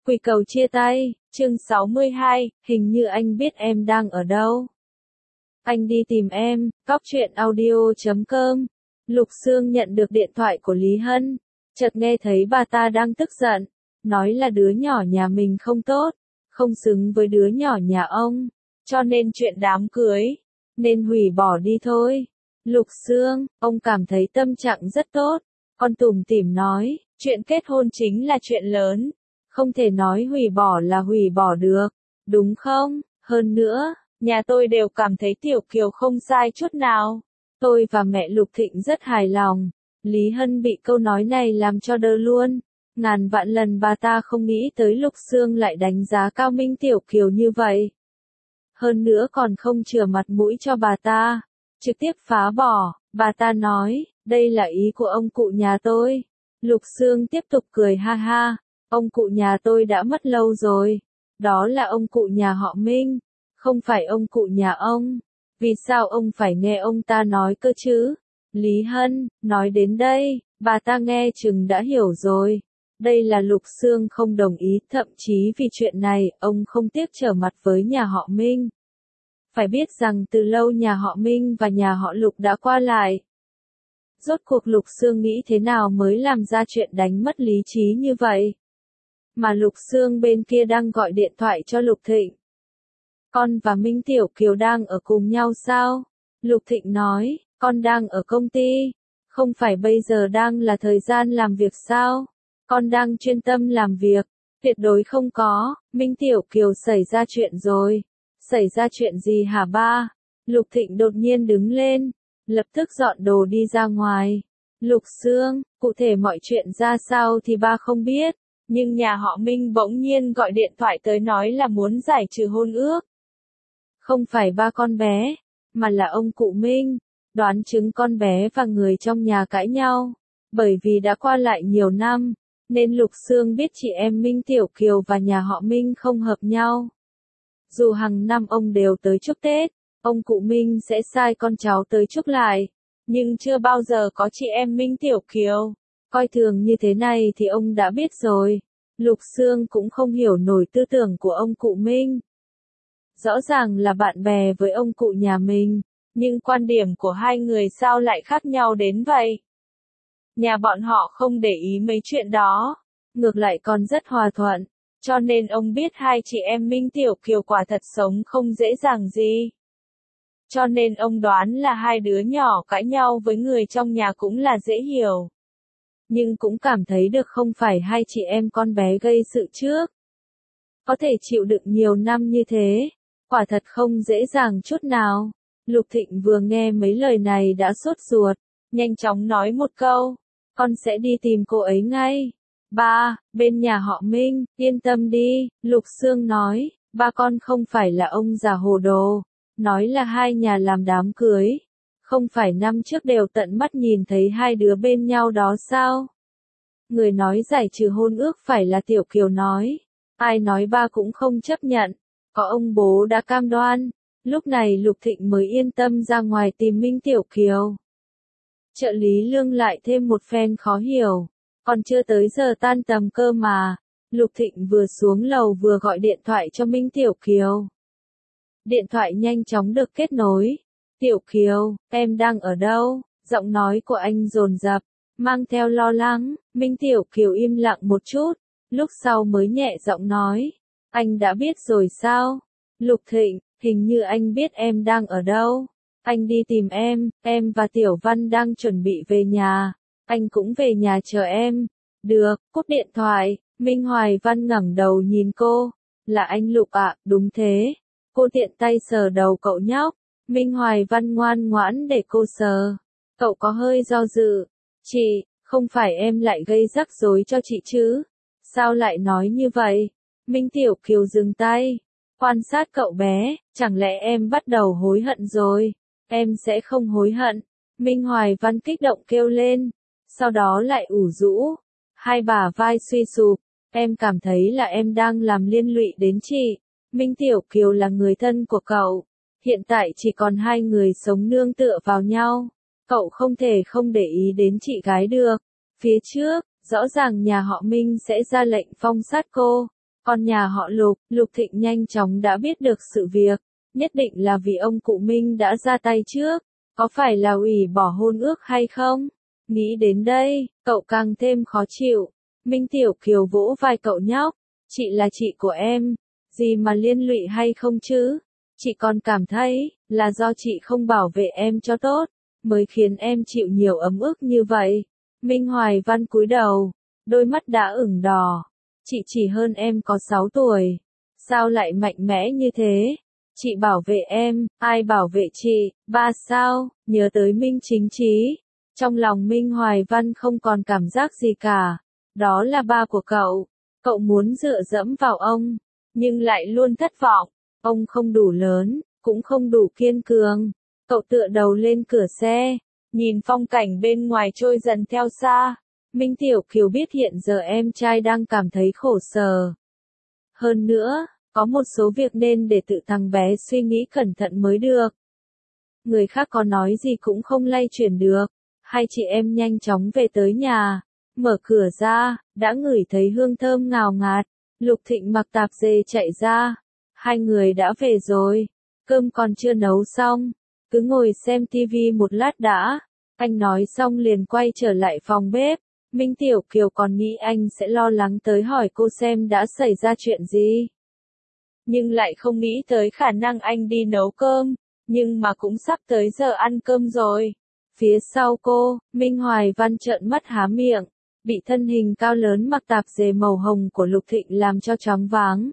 Quỳ cầu chia tay, chương 62, hình như anh biết em đang ở đâu. Anh đi tìm em, cóc.audio.com. Lục Sương nhận được điện thoại của Lý Hân, chợt nghe thấy bà ta đang tức giận, nói là đứa nhỏ nhà mình không tốt, không xứng với đứa nhỏ nhà ông, cho nên chuyện đám cưới, nên hủy bỏ đi thôi. Lục Sương, ông cảm thấy tâm trạng rất tốt, con tủm tỉm nói, chuyện kết hôn chính là chuyện lớn, không thể nói hủy bỏ là hủy bỏ được, đúng không? Hơn nữa, nhà tôi đều cảm thấy Tiểu Kiều không sai chút nào. Tôi và mẹ Lục Thịnh rất hài lòng. Lý Hân bị câu nói này làm cho đơ luôn. Ngàn vạn lần bà ta không nghĩ tới Lục Sương lại đánh giá cao Minh Tiểu Kiều như vậy. Hơn nữa còn không chừa mặt mũi cho bà ta, trực tiếp phá bỏ. Bà ta nói, đây là ý của ông cụ nhà tôi. Lục Sương tiếp tục cười ha ha. Ông cụ nhà tôi đã mất lâu rồi. Đó là ông cụ nhà họ Minh, không phải ông cụ nhà ông. Vì sao ông phải nghe ông ta nói cơ chứ? Lý Hân, nói đến đây, bà ta nghe chừng đã hiểu rồi. Đây là Lục Sương không đồng ý, thậm chí vì chuyện này, ông không tiếc trở mặt với nhà họ Minh. Phải biết rằng từ lâu nhà họ Minh và nhà họ Lục đã qua lại. Rốt cuộc Lục Sương nghĩ thế nào mới làm ra chuyện đánh mất lý trí như vậy? Mà Lục Sương bên kia đang gọi điện thoại cho Lục Thịnh. Con và Minh Tiểu Kiều đang ở cùng nhau sao? Lục Thịnh nói, con đang ở công ty. Không phải bây giờ đang là thời gian làm việc sao? Con đang chuyên tâm làm việc. Tuyệt đối không có, Minh Tiểu Kiều xảy ra chuyện rồi. Xảy ra chuyện gì hả ba? Lục Thịnh đột nhiên đứng lên, lập tức dọn đồ đi ra ngoài. Lục Sương, cụ thể mọi chuyện ra sao thì ba không biết. Nhưng nhà họ Minh bỗng nhiên gọi điện thoại tới nói là muốn giải trừ hôn ước. Không phải ba con bé, mà là ông cụ Minh, đoán chứng con bé và người trong nhà cãi nhau. Bởi vì đã qua lại nhiều năm, nên Lục Sương biết chị em Minh Tiểu Kiều và nhà họ Minh không hợp nhau. Dù hàng năm ông đều tới chúc Tết, ông cụ Minh sẽ sai con cháu tới chúc lại, nhưng chưa bao giờ có chị em Minh Tiểu Kiều. Coi thường như thế này thì ông đã biết rồi. Lục Sương cũng không hiểu nổi tư tưởng của ông cụ Minh. Rõ ràng là bạn bè với ông cụ nhà mình, nhưng quan điểm của hai người sao lại khác nhau đến vậy? Nhà bọn họ không để ý mấy chuyện đó, ngược lại còn rất hòa thuận, cho nên ông biết hai chị em Minh Tiểu Kiều quả thật sống không dễ dàng gì. Cho nên ông đoán là hai đứa nhỏ cãi nhau với người trong nhà cũng là dễ hiểu. Nhưng cũng cảm thấy được không phải hai chị em con bé gây sự trước. Có thể chịu đựng nhiều năm như thế, quả thật không dễ dàng chút nào. Lục Thịnh vừa nghe mấy lời này đã sốt ruột, nhanh chóng nói một câu, con sẽ đi tìm cô ấy ngay. Ba, bên nhà họ Minh, yên tâm đi, Lục Sương nói, ba con không phải là ông già hồ đồ, nói là hai nhà làm đám cưới. Không phải năm trước đều tận mắt nhìn thấy hai đứa bên nhau đó sao? Người nói giải trừ hôn ước phải là Tiểu Kiều nói. Ai nói ba cũng không chấp nhận. Có ông bố đã cam đoan. Lúc này Lục Thịnh mới yên tâm ra ngoài tìm Minh Tiểu Kiều. Trợ lý Lương lại thêm một phen khó hiểu. Còn chưa tới giờ tan tầm cơ mà. Lục Thịnh vừa xuống lầu vừa gọi điện thoại cho Minh Tiểu Kiều. Điện thoại nhanh chóng được kết nối. Tiểu Kiều, em đang ở đâu? Giọng nói của anh dồn dập, mang theo lo lắng. Minh Tiểu Kiều im lặng một chút, lúc sau mới nhẹ giọng nói. Anh đã biết rồi sao? Lục Thịnh, hình như anh biết em đang ở đâu. Anh đi tìm em và Tiểu Văn đang chuẩn bị về nhà. Anh cũng về nhà chờ em. Được, cúp điện thoại, Minh Hoài Văn ngẩng đầu nhìn cô. Là anh Lục ạ, đúng thế. Cô tiện tay sờ đầu cậu nhóc. Minh Hoài Văn ngoan ngoãn để cô sờ. Cậu có hơi do dự. Chị, không phải em lại gây rắc rối cho chị chứ? Sao lại nói như vậy? Minh Tiểu Kiều dừng tay. Quan sát cậu bé, chẳng lẽ em bắt đầu hối hận rồi? Em sẽ không hối hận. Minh Hoài Văn kích động kêu lên. Sau đó lại ủ rũ. Hai bả vai suy sụp. Em cảm thấy là em đang làm liên lụy đến chị. Minh Tiểu Kiều là người thân của cậu. Hiện tại chỉ còn hai người sống nương tựa vào nhau. Cậu không thể không để ý đến chị gái được. Phía trước, rõ ràng nhà họ Minh sẽ ra lệnh phong sát cô. Còn nhà họ Lục, Lục Thịnh nhanh chóng đã biết được sự việc, nhất định là vì ông cụ Minh đã ra tay trước, có phải là hủy bỏ hôn ước hay không? Nghĩ đến đây, cậu càng thêm khó chịu. Minh Tiểu Kiều vỗ vai cậu nhóc, chị là chị của em, gì mà liên lụy hay không chứ? Chị còn cảm thấy, là do chị không bảo vệ em cho tốt, mới khiến em chịu nhiều ấm ức như vậy. Minh Hoài Văn cúi đầu, đôi mắt đã ửng đỏ. Chị chỉ hơn em có 6 tuổi. Sao lại mạnh mẽ như thế? Chị bảo vệ em, ai bảo vệ chị? Ba sao? Nhớ tới Minh Chính Chí. Trong lòng Minh Hoài Văn không còn cảm giác gì cả. Đó là ba của cậu. Cậu muốn dựa dẫm vào ông, nhưng lại luôn thất vọng. Ông không đủ lớn, cũng không đủ kiên cường. Cậu tựa đầu lên cửa xe, nhìn phong cảnh bên ngoài trôi dần theo xa. Minh Tiểu Kiều biết hiện giờ em trai đang cảm thấy khổ sở. Hơn nữa, có một số việc nên để tự thằng bé suy nghĩ cẩn thận mới được. Người khác có nói gì cũng không lay chuyển được. Hai chị em nhanh chóng về tới nhà. Mở cửa ra, đã ngửi thấy hương thơm ngào ngạt. Lục Thịnh mặc tạp dề chạy ra. Hai người đã về rồi. Cơm còn chưa nấu xong. Cứ ngồi xem tivi một lát đã. Anh nói xong liền quay trở lại phòng bếp. Minh Tiểu Kiều còn nghĩ anh sẽ lo lắng tới hỏi cô xem đã xảy ra chuyện gì. Nhưng lại không nghĩ tới khả năng anh đi nấu cơm. Nhưng mà cũng sắp tới giờ ăn cơm rồi. Phía sau cô, Minh Hoài Văn trợn mắt há miệng. Bị thân hình cao lớn mặc tạp dề màu hồng của Lục Thịnh làm cho choáng váng.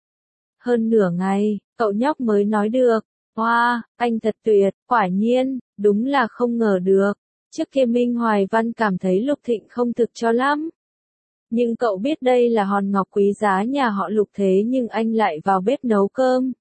Hơn nửa ngày, cậu nhóc mới nói được. Wow, anh thật tuyệt, quả nhiên, đúng là không ngờ được. Trước kia Minh Hoài Văn cảm thấy Lục Thịnh không thực cho lắm. Nhưng cậu biết đây là hòn ngọc quý giá nhà họ Lục thế nhưng anh lại vào bếp nấu cơm.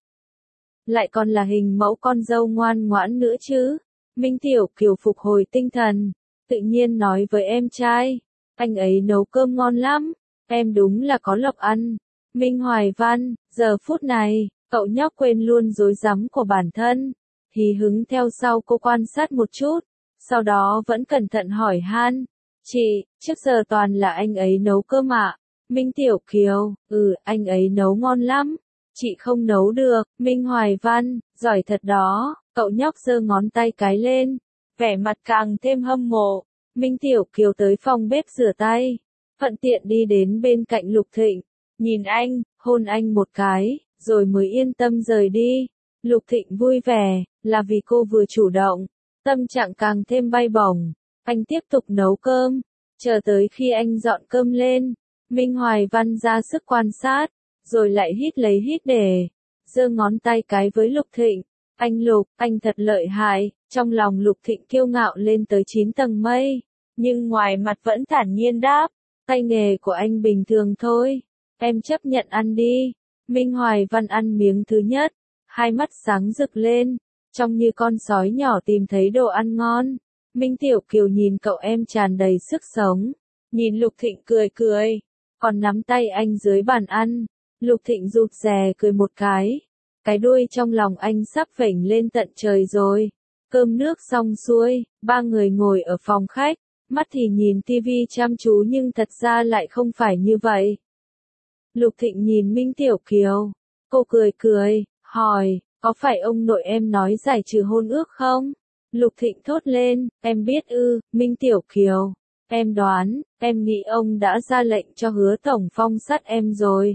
Lại còn là hình mẫu con dâu ngoan ngoãn nữa chứ. Minh Tiểu Kiều phục hồi tinh thần, tự nhiên nói với em trai. Anh ấy nấu cơm ngon lắm, em đúng là có lộc ăn. Minh Hoài Văn, giờ phút này, cậu nhóc quên luôn rối rắm của bản thân. Hí hứng theo sau cô quan sát một chút. Sau đó vẫn cẩn thận hỏi han. Chị, trước giờ toàn là anh ấy nấu cơm ạ. Minh Tiểu Kiều, anh ấy nấu ngon lắm. Chị không nấu được. Minh Hoài Văn, giỏi thật đó. Cậu nhóc giơ ngón tay cái lên. Vẻ mặt càng thêm hâm mộ. Minh Tiểu Kiều tới phòng bếp rửa tay. Thuận tiện đi đến bên cạnh Lục Thịnh. Nhìn anh, hôn anh một cái, rồi mới yên tâm rời đi. Lục Thịnh vui vẻ, là vì cô vừa chủ động. Tâm trạng càng thêm bay bổng. Anh tiếp tục nấu cơm. Chờ tới khi anh dọn cơm lên. Minh Hoài Văn ra sức quan sát. Rồi lại hít lấy hít để. Giơ ngón tay cái với Lục Thịnh. Anh Lục, anh thật lợi hại. Trong lòng Lục Thịnh kiêu ngạo lên tới 9 tầng mây. Nhưng ngoài mặt vẫn thản nhiên đáp. Tay nghề của anh bình thường thôi. Em chấp nhận ăn đi. Minh Hoài Văn ăn miếng thứ nhất. Hai mắt sáng rực lên. Trông như con sói nhỏ tìm thấy đồ ăn ngon. Minh Tiểu Kiều nhìn cậu em tràn đầy sức sống. Nhìn Lục Thịnh cười cười. Còn nắm tay anh dưới bàn ăn. Lục Thịnh rụt rè cười một cái. Cái đuôi trong lòng anh sắp vểnh lên tận trời rồi. Cơm nước xong xuôi, ba người ngồi ở phòng khách. Mắt thì nhìn tivi chăm chú nhưng thật ra lại không phải như vậy. Lục Thịnh nhìn Minh Tiểu Kiều. Cô cười cười, hỏi, có phải ông nội em nói giải trừ hôn ước không? Lục Thịnh thốt lên, em biết ư. Minh Tiểu Kiều. Em đoán, em nghĩ ông đã ra lệnh cho Hứa Tổng phong sát em rồi.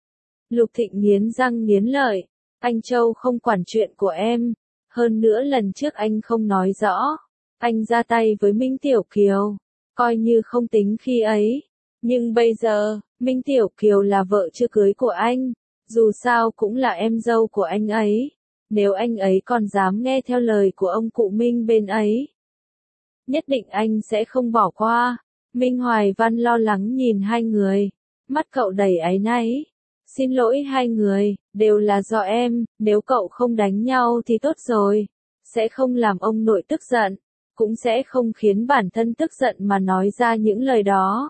Lục Thịnh nghiến răng nghiến lợi. Anh Châu không quản chuyện của em. Hơn nữa lần trước anh không nói rõ. Anh ra tay với Minh Tiểu Kiều. Coi như không tính khi ấy. Nhưng bây giờ, Minh Tiểu Kiều là vợ chưa cưới của anh. Dù sao cũng là em dâu của anh ấy. Nếu anh ấy còn dám nghe theo lời của ông cụ Minh bên ấy, nhất định anh sẽ không bỏ qua. Minh Hoài Văn lo lắng nhìn hai người. Mắt cậu đầy áy náy. Xin lỗi hai người, đều là do em, nếu cậu không đánh nhau thì tốt rồi. Sẽ không làm ông nội tức giận. Cũng sẽ không khiến bản thân tức giận mà nói ra những lời đó.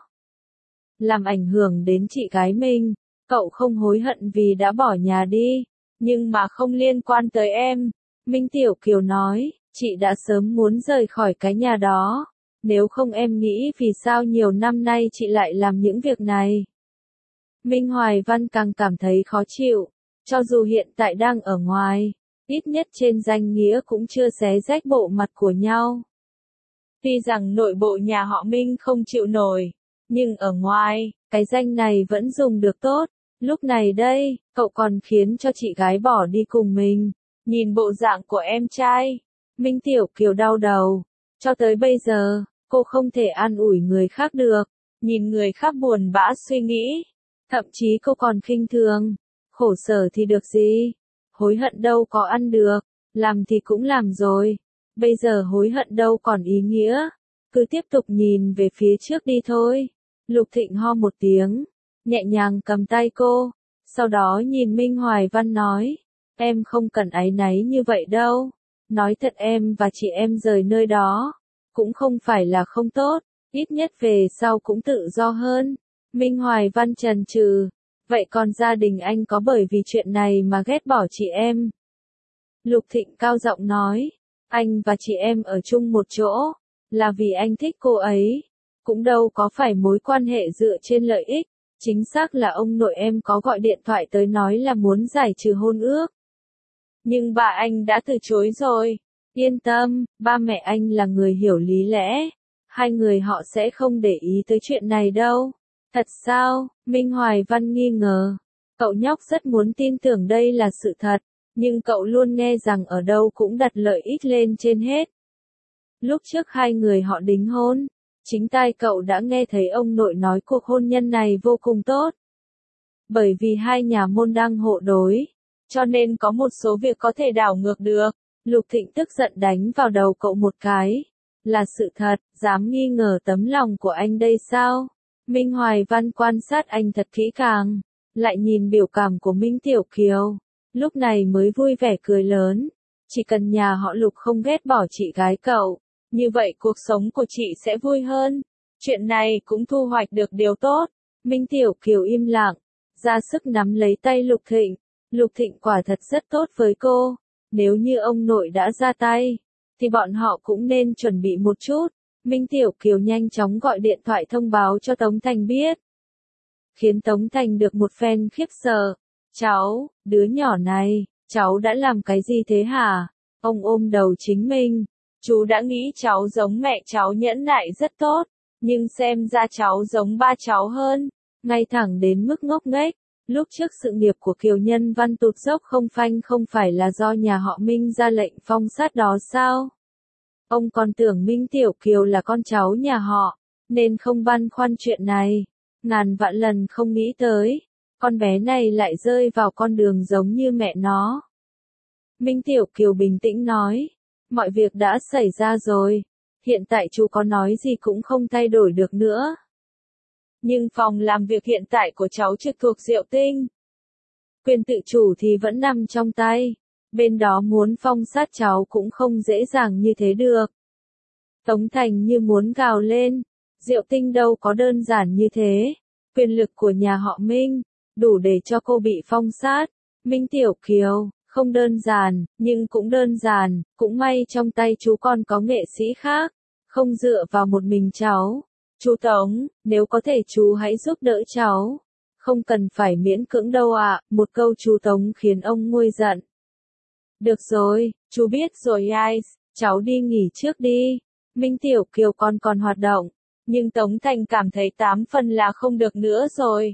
Làm ảnh hưởng đến chị gái mình. Cậu không hối hận vì đã bỏ nhà đi. Nhưng mà không liên quan tới em. Minh Tiểu Kiều nói, chị đã sớm muốn rời khỏi cái nhà đó. Nếu không em nghĩ vì sao nhiều năm nay chị lại làm những việc này. Minh Hoài Văn càng cảm thấy khó chịu, cho dù hiện tại đang ở ngoài, ít nhất trên danh nghĩa cũng chưa xé rách bộ mặt của nhau. Tuy rằng nội bộ nhà họ Minh không chịu nổi, nhưng ở ngoài, cái danh này vẫn dùng được tốt. Lúc này đây, cậu còn khiến cho chị gái bỏ đi cùng mình. Nhìn bộ dạng của em trai, Minh Tiểu Kiều đau đầu. Cho tới bây giờ, cô không thể an ủi người khác được. Nhìn người khác buồn bã suy nghĩ. Thậm chí cô còn khinh thường. Khổ sở thì được gì? Hối hận đâu có ăn được. Làm thì cũng làm rồi. Bây giờ hối hận đâu còn ý nghĩa. Cứ tiếp tục nhìn về phía trước đi thôi. Lục Thịnh ho một tiếng, nhẹ nhàng cầm tay cô. Sau đó nhìn Minh Hoài Văn nói. Em không cần áy náy như vậy đâu. Nói thật em và chị em rời nơi đó. Cũng không phải là không tốt. Ít nhất về sau cũng tự do hơn. Minh Hoài Văn chần chừ. Vậy còn gia đình anh có bởi vì chuyện này mà ghét bỏ chị em? Lục Thịnh cao giọng nói. Anh và chị em ở chung một chỗ. Là vì anh thích cô ấy. Cũng đâu có phải mối quan hệ dựa trên lợi ích. Chính xác là ông nội em có gọi điện thoại tới nói là muốn giải trừ hôn ước. Nhưng bà anh đã từ chối rồi. Yên tâm, ba mẹ anh là người hiểu lý lẽ. Hai người họ sẽ không để ý tới chuyện này đâu. Thật sao? Minh Hoài Văn nghi ngờ. Cậu nhóc rất muốn tin tưởng đây là sự thật. Nhưng cậu luôn nghe rằng ở đâu cũng đặt lợi ích lên trên hết. Lúc trước hai người họ đính hôn, chính tai cậu đã nghe thấy ông nội nói cuộc hôn nhân này vô cùng tốt. Bởi vì hai nhà môn đang hộ đối, cho nên có một số việc có thể đảo ngược được. Lục Thịnh tức giận đánh vào đầu cậu một cái. Là sự thật, dám nghi ngờ tấm lòng của anh đây sao? Minh Hoài Văn quan sát anh thật kỹ càng, lại nhìn biểu cảm của Minh Tiểu Kiều. Lúc này mới vui vẻ cười lớn. Chỉ cần nhà họ Lục không ghét bỏ chị gái cậu, như vậy cuộc sống của chị sẽ vui hơn. Chuyện này cũng thu hoạch được điều tốt. Minh Tiểu Kiều im lặng, ra sức nắm lấy tay Lục Thịnh. Lục Thịnh quả thật rất tốt với cô. Nếu như ông nội đã ra tay, thì bọn họ cũng nên chuẩn bị một chút. Minh Tiểu Kiều nhanh chóng gọi điện thoại thông báo cho Tống Thành biết. Khiến Tống Thành được một phen khiếp sợ. Cháu, đứa nhỏ này, cháu đã làm cái gì thế hả? Ông ôm đầu chính mình. Chú đã nghĩ cháu giống mẹ cháu nhẫn nại rất tốt, nhưng xem ra cháu giống ba cháu hơn. Ngay thẳng đến mức ngốc nghếch. Lúc trước sự nghiệp của Kiều Nhân Văn tụt dốc không phanh không phải là do nhà họ Minh ra lệnh phong sát đó sao? Ông còn tưởng Minh Tiểu Kiều là con cháu nhà họ, nên không băn khoăn chuyện này. Ngàn vạn lần không nghĩ tới, con bé này lại rơi vào con đường giống như mẹ nó. Minh Tiểu Kiều bình tĩnh nói, mọi việc đã xảy ra rồi, hiện tại chú có nói gì cũng không thay đổi được nữa. Nhưng phòng làm việc hiện tại của cháu trực thuộc Diệu Tinh. Quyền tự chủ thì vẫn nằm trong tay. Bên đó muốn phong sát cháu cũng không dễ dàng như thế được. Tống Thành như muốn gào lên. Diệu Tinh đâu có đơn giản như thế. Quyền lực của nhà họ Minh, đủ để cho cô bị phong sát. Minh Tiểu Kiều, không đơn giản, nhưng cũng đơn giản. Cũng may trong tay chú còn có nghệ sĩ khác. Không dựa vào một mình cháu. Chú Tống, nếu có thể chú hãy giúp đỡ cháu. Không cần phải miễn cưỡng đâu ạ. Một câu chú Tống khiến ông nguôi giận. Được rồi, chú biết rồi guys, cháu đi nghỉ trước đi. Minh Tiểu Kiều còn hoạt động, nhưng Tống Thành cảm thấy 8 phần là không được nữa rồi.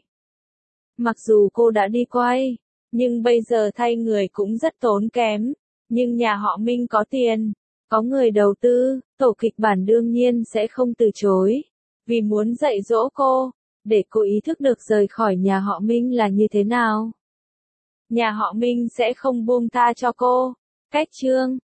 Mặc dù cô đã đi quay, nhưng bây giờ thay người cũng rất tốn kém. Nhưng nhà họ Minh có tiền, có người đầu tư, tổ kịch bản đương nhiên sẽ không từ chối. Vì muốn dạy dỗ cô, để cô ý thức được rời khỏi nhà họ Minh là như thế nào. Nhà họ Minh sẽ không buông tha cho cô. Cách chương